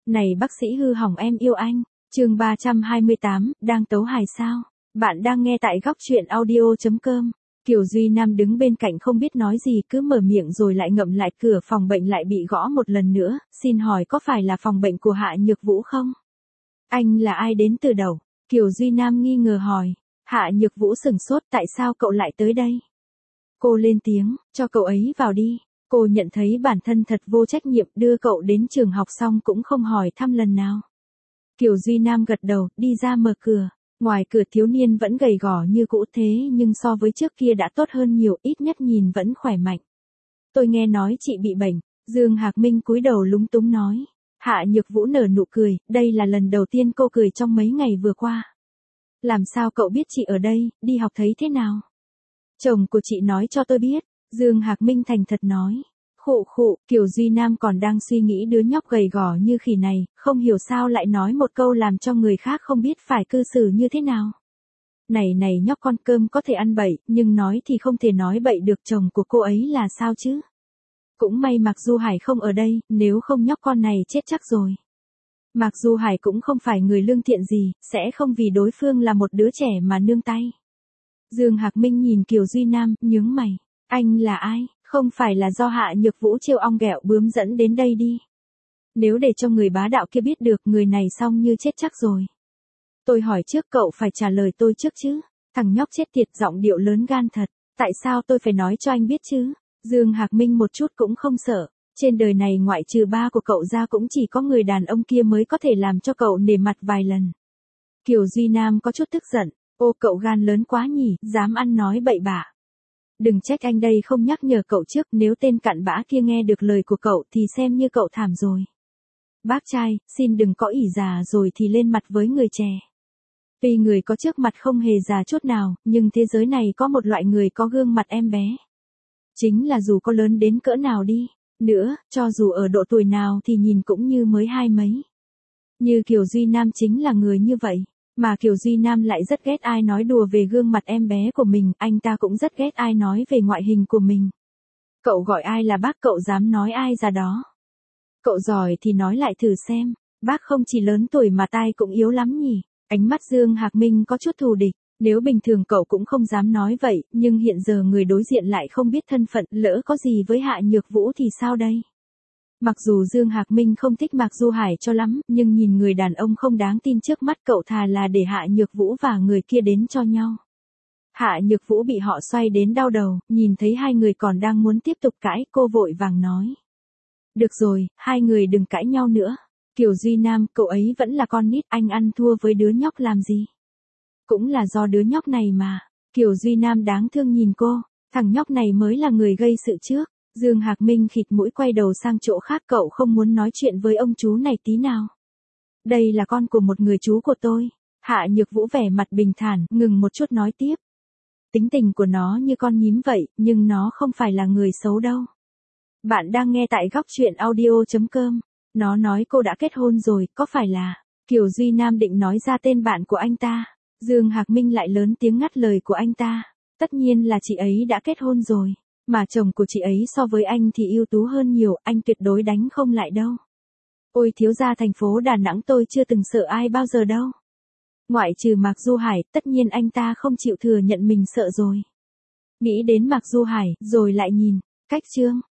Này bác sĩ hư hỏng em yêu anh. Chương 328, đang tấu hài sao? Bạn đang nghe tại góc truyện audio.com. Kiều Duy Nam đứng bên cạnh không biết nói gì, cứ mở miệng rồi lại ngậm lại. Cửa phòng bệnh lại bị gõ một lần nữa. Xin hỏi có phải là phòng bệnh của Hạ Nhược Vũ không? Anh là ai đến từ đâu? Kiều Duy Nam nghi ngờ hỏi. Hạ Nhược Vũ sửng sốt, tại sao cậu lại tới đây? Cô lên tiếng, cho cậu ấy vào đi. Cô nhận thấy bản thân thật vô trách nhiệm, đưa cậu đến trường học xong cũng không hỏi thăm lần nào. Kiều Duy Nam gật đầu, đi ra mở cửa. Ngoài cửa thiếu niên vẫn gầy gò như cũ thế nhưng so với trước kia đã tốt hơn nhiều, ít nhất nhìn vẫn khỏe mạnh. Tôi nghe nói chị bị bệnh. Dương Hạc Minh cúi đầu lúng túng nói. Hạ Nhược Vũ nở nụ cười, đây là lần đầu tiên cô cười trong mấy ngày vừa qua. Làm sao cậu biết chị ở đây, đi học thấy thế nào? Chồng của chị nói cho tôi biết. Dương Hạc Minh thành thật nói. Khụ khụ, Kiều Duy Nam còn đang suy nghĩ đứa nhóc gầy gò như khỉ này, không hiểu sao lại nói một câu làm cho người khác không biết phải cư xử như thế nào. Này nhóc con, cơm có thể ăn bậy, nhưng nói thì không thể nói bậy được, chồng của cô ấy là sao chứ? Cũng may Mạc Du Hải không ở đây, nếu không nhóc con này chết chắc rồi. Mạc Du Hải cũng không phải người lương thiện gì, sẽ không vì đối phương là một đứa trẻ mà nương tay. Dương Hạc Minh nhìn Kiều Duy Nam, nhướng mày. Anh là ai? Không phải là do Hạ Nhược Vũ trêu ong ghẹo bướm dẫn đến đây đi. Nếu để cho người bá đạo kia biết được, người này xong như chết chắc rồi. Tôi hỏi trước, cậu phải trả lời tôi trước chứ. Thằng nhóc chết tiệt, giọng điệu lớn gan thật. Tại sao tôi phải nói cho anh biết chứ? Dương Hạc Minh một chút cũng không sợ. Trên đời này ngoại trừ ba của cậu ra cũng chỉ có người đàn ông kia mới có thể làm cho cậu nể mặt vài lần. Kiều Duy Nam có chút tức giận. Ô, cậu gan lớn quá nhỉ, dám ăn nói bậy bạ. Đừng trách anh đây không nhắc nhở cậu trước, nếu tên cặn bã kia nghe được lời của cậu thì xem như cậu thảm rồi. Bác trai, xin đừng có ỷ già rồi thì lên mặt với người trẻ. Tuy người có trước mặt không hề già chút nào, nhưng thế giới này có một loại người có gương mặt em bé. Chính là dù có lớn đến cỡ nào đi nữa, cho dù ở độ tuổi nào thì nhìn cũng như mới hai mấy. Như Kiều Duy Nam chính là người như vậy. Mà Kiều Duy Nam lại rất ghét ai nói đùa về gương mặt em bé của mình, anh ta cũng rất ghét ai nói về ngoại hình của mình. Cậu gọi ai là bác, cậu dám nói ai ra đó? Cậu giỏi thì nói lại thử xem, bác không chỉ lớn tuổi mà tai cũng yếu lắm nhỉ? Ánh mắt Dương Hạc Minh có chút thù địch, nếu bình thường cậu cũng không dám nói vậy, nhưng hiện giờ người đối diện lại không biết thân phận, lỡ có gì với Hạ Nhược Vũ thì sao đây? Mặc dù Dương Hạc Minh không thích Mạc Du Hải cho lắm, nhưng nhìn người đàn ông không đáng tin trước mắt cậu thà là để Hạ Nhược Vũ và người kia đến cho nhau. Hạ Nhược Vũ bị họ xoay đến đau đầu, nhìn thấy hai người còn đang muốn tiếp tục cãi, cô vội vàng nói. Được rồi, hai người đừng cãi nhau nữa. Kiều Duy Nam, cậu ấy vẫn là con nít, anh ăn thua với đứa nhóc làm gì? Cũng là do đứa nhóc này mà. Kiều Duy Nam đáng thương nhìn cô, thằng nhóc này mới là người gây sự trước. Dương Hạc Minh khịt mũi quay đầu sang chỗ khác, cậu không muốn nói chuyện với ông chú này tí nào. Đây là con của một người chú của tôi. Hạ Nhược Vũ vẻ mặt bình thản, ngừng một chút nói tiếp. Tính tình của nó như con nhím vậy, nhưng nó không phải là người xấu đâu. Bạn đang nghe tại góc truyện audio.com. Nó nói cô đã kết hôn rồi, có phải là? Kiều Duy Nam định nói ra tên bạn của anh ta. Dương Hạc Minh lại lớn tiếng ngắt lời của anh ta. Tất nhiên là chị ấy đã kết hôn rồi. Mà chồng của chị ấy so với anh thì ưu tú hơn nhiều, anh tuyệt đối đánh không lại đâu. Ôi thiếu gia thành phố Đà Nẵng, tôi chưa từng sợ ai bao giờ đâu. Ngoại trừ Mạc Du Hải, tất nhiên anh ta không chịu thừa nhận mình sợ rồi. Nghĩ đến Mạc Du Hải, rồi lại nhìn, cách chương.